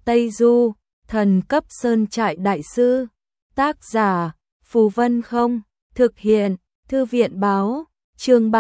Tây Du, thần cấp sơn trại đại sư. Tác giả, Phù Vân Không. Thực hiện, Thư viện báo. Chương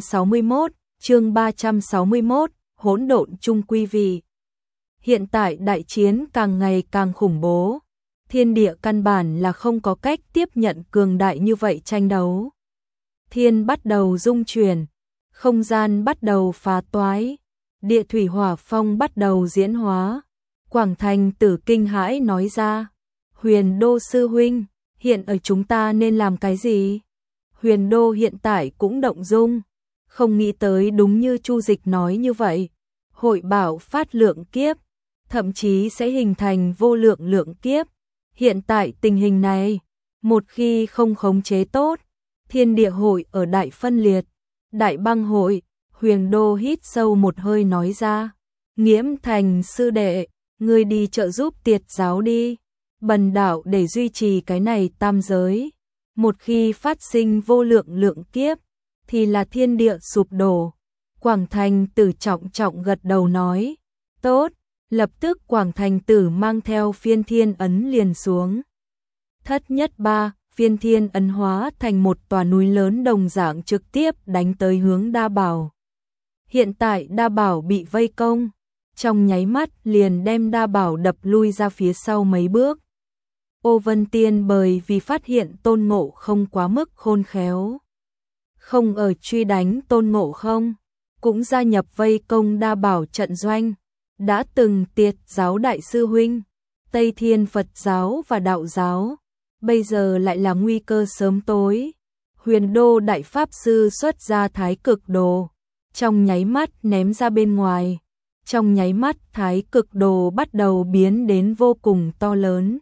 361, hỗn độn chung quy vị. Hiện tại đại chiến càng ngày càng khủng bố. Thiên địa căn bản là không có cách tiếp nhận cường đại như vậy tranh đấu. Thiên bắt đầu rung chuyển, không gian bắt đầu phá toái, địa thủy hỏa phong bắt đầu diễn hóa. Quảng Thành Tử kinh hãi nói ra, Huyền Đô sư huynh, hiện ở chúng ta nên làm cái gì? Huyền Đô hiện tại cũng động dung, không nghĩ tới đúng như Chu Dịch nói như vậy, hội bạo phát lượng kiếp, thậm chí sẽ hình thành vô lượng lượng kiếp. Hiện tại tình hình này, một khi không khống chế tốt, thiên địa hội ở đại phân liệt, đại băng hội. Huyền Đô hít sâu một hơi nói ra, Nghiễm Thành sư đệ, ngươi đi trợ giúp Tiệt giáo đi, bần đạo để duy trì cái này tam giới. Một khi phát sinh vô lượng lượng kiếp, thì là thiên địa sụp đổ. Quảng Thành Tử trọng trọng gật đầu nói, tốt. Lập tức Quảng Thành Tử mang theo phiên thiên ấn liền xuống. Thất nhất ba, phiên thiên ấn hóa thành một tòa núi lớn đồng dạng trực tiếp đánh tới hướng Đa Bảo. Hiện tại Đa Bảo bị vây công, trong nháy mắt liền đem Đa Bảo đập lui ra phía sau mấy bước. Ô Vân Tiên bởi vì phát hiện Tôn Ngộ Không quá mức khôn khéo, không ở truy đánh Tôn Ngộ Không, cũng gia nhập vây công Đa Bảo trận doanh. Đã từng Tiệt giáo đại sư huynh, Tây Thiên Phật giáo và đạo giáo, bây giờ lại là nguy cơ sớm tối. Huyền Đô đại pháp sư xuất ra Thái Cực Đồ, trong nháy mắt ném ra bên ngoài. Trong nháy mắt Thái Cực Đồ bắt đầu biến đến vô cùng to lớn,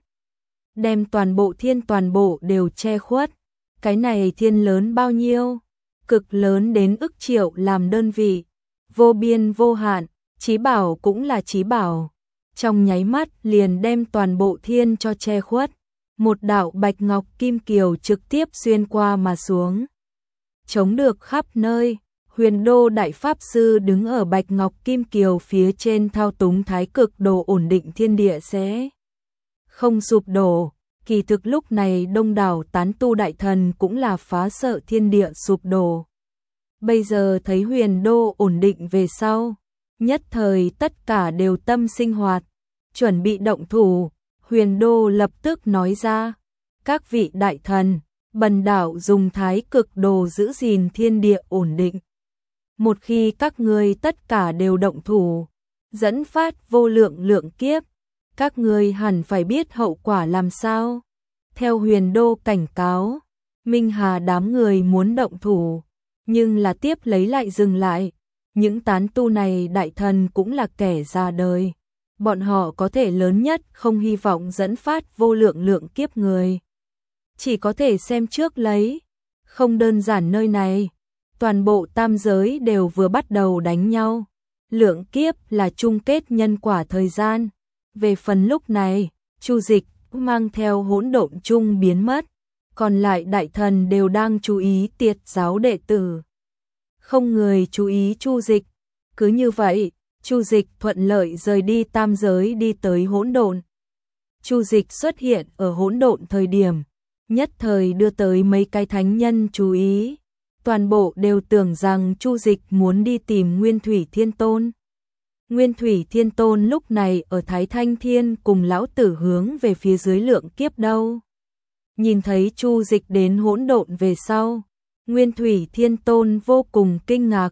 đem toàn bộ thiên toàn bộ đều che khuất. Cái này thiên lớn bao nhiêu? Cực lớn đến ức triệu làm đơn vị, vô biên vô hạn. Chí bảo cũng là chí bảo, trong nháy mắt liền đem toàn bộ thiên cho che khuất. Một đạo bạch ngọc kim kiều trực tiếp xuyên qua mà xuống, chống được khắp nơi. Huyền Đô đại pháp sư đứng ở bạch ngọc kim kiều phía trên thao túng Thái Cực Đồ ổn định thiên địa sẽ không sụp đổ. Kỳ thực lúc này đông đảo tán tu đại thần cũng là phá sợ thiên địa sụp đổ. Bây giờ thấy Huyền Đô ổn định về sau, nhất thời tất cả đều tâm sinh hoạt, chuẩn bị động thủ. Huyền Đô lập tức nói ra, các vị đại thần, bần đạo dùng Thái Cực Đồ giữ gìn thiên địa ổn định. Một khi các ngươi tất cả đều động thủ, dẫn phát vô lượng lượng kiếp, các ngươi hẳn phải biết hậu quả làm sao. Theo Huyền Đô cảnh cáo, Minh Hà đám người muốn động thủ, nhưng là tiếp lấy lại dừng lại. Những tán tu này đại thần cũng là kẻ già đời, bọn họ có thể lớn nhất không hy vọng dẫn phát vô lượng lượng kiếp người, chỉ có thể xem trước lấy. Không đơn giản nơi này, toàn bộ tam giới đều vừa bắt đầu đánh nhau, lượng kiếp là chung kết nhân quả thời gian. Về phần lúc này, Chu Dịch mang theo hỗn độn chung biến mất, còn lại đại thần đều đang chú ý Tiệt giáo đệ tử, không người chú ý Chu Dịch. Cứ như vậy, Chu Dịch thuận lợi rời đi tam giới đi tới hỗn độn. Chu Dịch xuất hiện ở hỗn độn thời điểm, nhất thời đưa tới mấy cái thánh nhân chú ý. Toàn bộ đều tưởng rằng Chu Dịch muốn đi tìm Nguyên Thủy Thiên Tôn. Nguyên Thủy Thiên Tôn lúc này ở Thái Thanh Thiên cùng lão tử hướng về phía dưới lượng kiếp đâu. Nhìn thấy Chu Dịch đến hỗn độn về sau, Nguyên Thủy Thiên Tôn vô cùng kinh ngạc.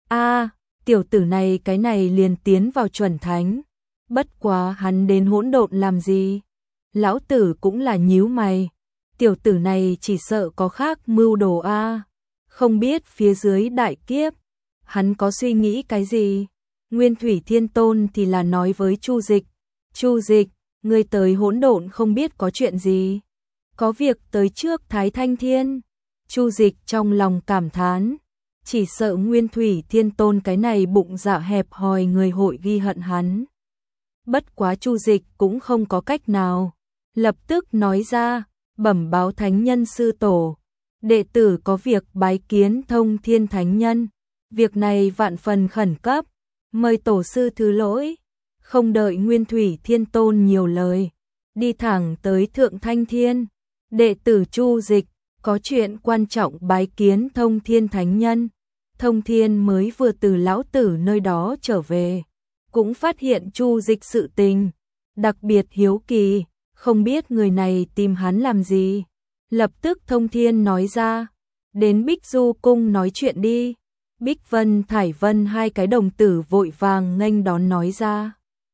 Tiểu tử này cái này liền tiến vào chuẩn thánh. Bất quá hắn đến hỗn độn làm gì? Lão tử cũng là nhíu mày. Tiểu tử này chỉ sợ có khác mưu đồ không biết phía dưới đại kiếp, hắn có suy nghĩ cái gì? Nguyên Thủy Thiên Tôn thì là nói với Chu Dịch. Chu Dịch, ngươi tới hỗn độn không biết có chuyện gì? Có việc tới trước Thái Thanh Thiên. Chu Dịch trong lòng cảm thán, chỉ sợ Nguyên Thủy Thiên Tôn cái này bụng dạ hẹp hòi người hội ghi hận hắn. Bất quá Chu Dịch cũng không có cách nào, lập tức nói ra, bẩm báo thánh nhân sư tổ, đệ tử có việc bái kiến Thông Thiên thánh nhân, việc này vạn phần khẩn cấp, mời tổ sư thứ lỗi. không đợi Nguyên Thủy Thiên Tôn nhiều lời, đi thẳng tới Thượng Thanh Thiên. Đệ tử Chu Dịch, có chuyện quan trọng bái kiến Thông Thiên Thánh Nhân. Thông Thiên mới vừa từ lão tử nơi đó trở về, cũng phát hiện Chu Dịch sự tình, đặc biệt hiếu kỳ, không biết người này tìm hắn làm gì. Lập tức Thông Thiên nói ra, đến Bích Du Cung nói chuyện đi. Bích Vân, Thải Vân hai cái đồng tử vội vàng nghênh đón nói ra.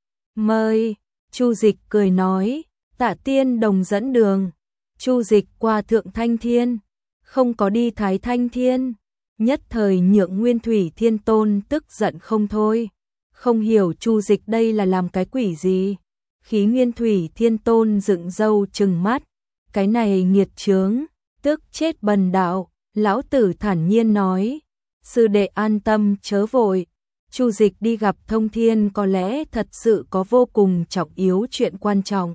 Mời. Chu Dịch cười nói, Tạ Tiên Đồng dẫn đường. Chu Dịch qua Thượng Thanh Thiên, không có đi Thái Thanh Thiên, nhất thời nhượng Nguyên Thủy Thiên Tôn tức giận không thôi. Không hiểu Chu Dịch đây là làm cái quỷ gì. Khí Nguyên Thủy Thiên Tôn dựng râu trừng mắt, cái này nghiệt chướng, tức chết bần đạo. Lão tử thản nhiên nói, sư đệ an tâm chớ vội. Chu Dịch đi gặp Thông Thiên có lẽ thật sự có vô cùng trọng yếu chuyện quan trọng.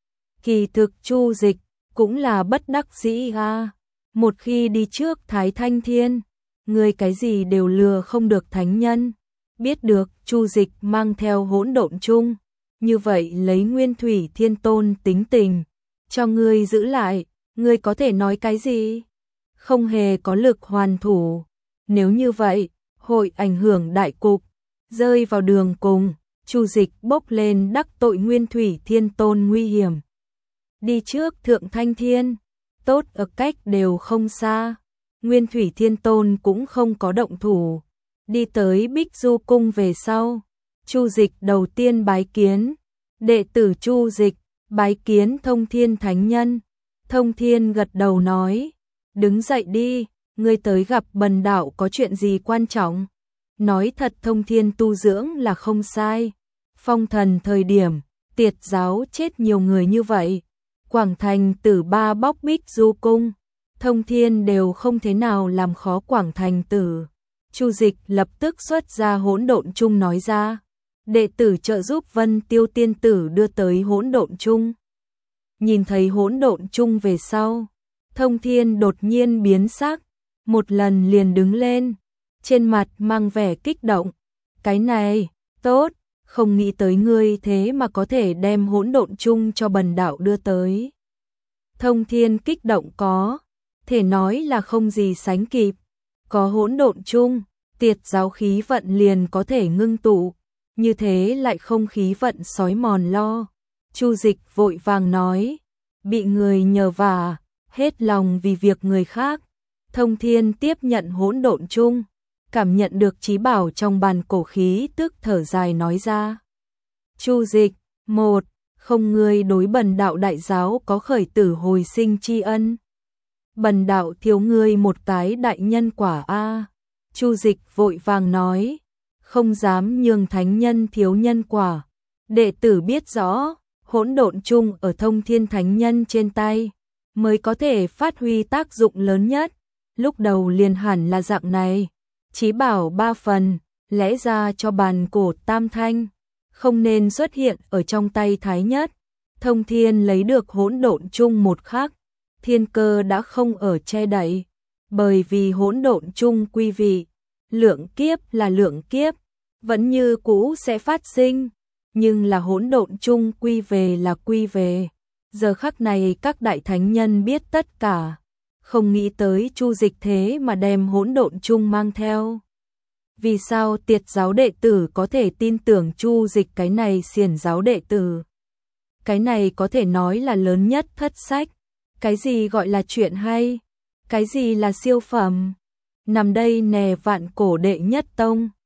Kỳ thực Chu Dịch cũng là bất đắc dĩ a. Một khi đi trước Thái Thanh Thiên, người cái gì đều lừa không được thánh nhân. Biết được Chu Dịch mang theo hỗn độn chung, như vậy lấy Nguyên Thủy Thiên Tôn tính tình, cho ngươi giữ lại, ngươi có thể nói cái gì? Không hề có lực hoàn thủ. Nếu như vậy, hội ảnh hưởng đại cục, rơi vào đường cùng. Chu Dịch bốc lên đắc tội Nguyên Thủy Thiên Tôn nguy hiểm. Đi trước Thượng Thanh Thiên, tốt ở cách đều không xa. Nguyên Thủy Thiên Tôn cũng không có động thủ. Đi tới Bích Du Cung về sau, Chu Dịch đầu tiên bái kiến. Đệ tử Chu Dịch, bái kiến Thông Thiên Thánh Nhân. Thông Thiên gật đầu nói, đứng dậy đi, ngươi tới gặp bần đạo có chuyện gì quan trọng. Nói thật Thông Thiên tu dưỡng là không sai. Phong Thần thời điểm, Tiệt giáo chết nhiều người như vậy. Quảng Thành Tử ba bóc Bích Du Cung, Thông Thiên đều không thế nào làm khó Quảng Thành Tử. Chu Dịch lập tức xuất ra hỗn độn chung nói ra, đệ tử trợ giúp Vân Tiêu Tiên Tử đưa tới hỗn độn chung. Nhìn thấy hỗn độn chung về sau, Thông Thiên đột nhiên biến sắc, một lần liền đứng lên, trên mặt mang vẻ kích động. Cái này, tốt, không nghĩ tới ngươi thế mà có thể đem hỗn độn chung cho bần đạo đưa tới. Thông Thiên kích động có thể nói là không gì sánh kịp. Có hỗn độn chung, Tiệt giáo khí vận liền có thể ngưng tụ, như thế lại không khí vận xói mòn lo. Chu Dịch vội vàng nói, bị người nhờ vả, hết lòng vì việc người khác. Thông Thiên tiếp nhận hỗn độn chung, cảm nhận được trí bảo trong bàn cổ khí tức thở dài nói ra. Chu Dịch, một, không ngươi đối bần đạo đại giáo có khởi tử hồi sinh tri ân. Bần đạo thiếu ngươi một cái đại nhân quả a. Chu Dịch vội vàng nói, không dám nhường thánh nhân thiếu nhân quả. Đệ tử biết rõ, hỗn độn chung ở Thông Thiên Thánh Nhân trên tay, mới có thể phát huy tác dụng lớn nhất. Lúc đầu liền hẳn là dạng này, chí bảo 3 phần, lẽ ra cho bàn cổ tam thanh, không nên xuất hiện ở trong tay Thái Nhất. Thông Thiên lấy được hỗn độn chung một khắc, thiên cơ đã không ở che đậy, bởi vì hỗn độn chung quy vị, lượng kiếp là lượng kiếp, vẫn như cũ sẽ phát sinh, nhưng là hỗn độn chung quy về là quy về. Giờ khắc này các đại thánh nhân biết tất cả, không nghĩ tới Chu Dịch thế mà đem hỗn độn chung mang theo. Vì sao Tiệt giáo đệ tử có thể tin tưởng Chu Dịch cái này xiển giáo đệ tử? Cái này có thể nói là lớn nhất thất sách. Cái gì gọi là chuyện hay? Cái gì là siêu phẩm? Nằm đây nè vạn cổ đệ nhất tông.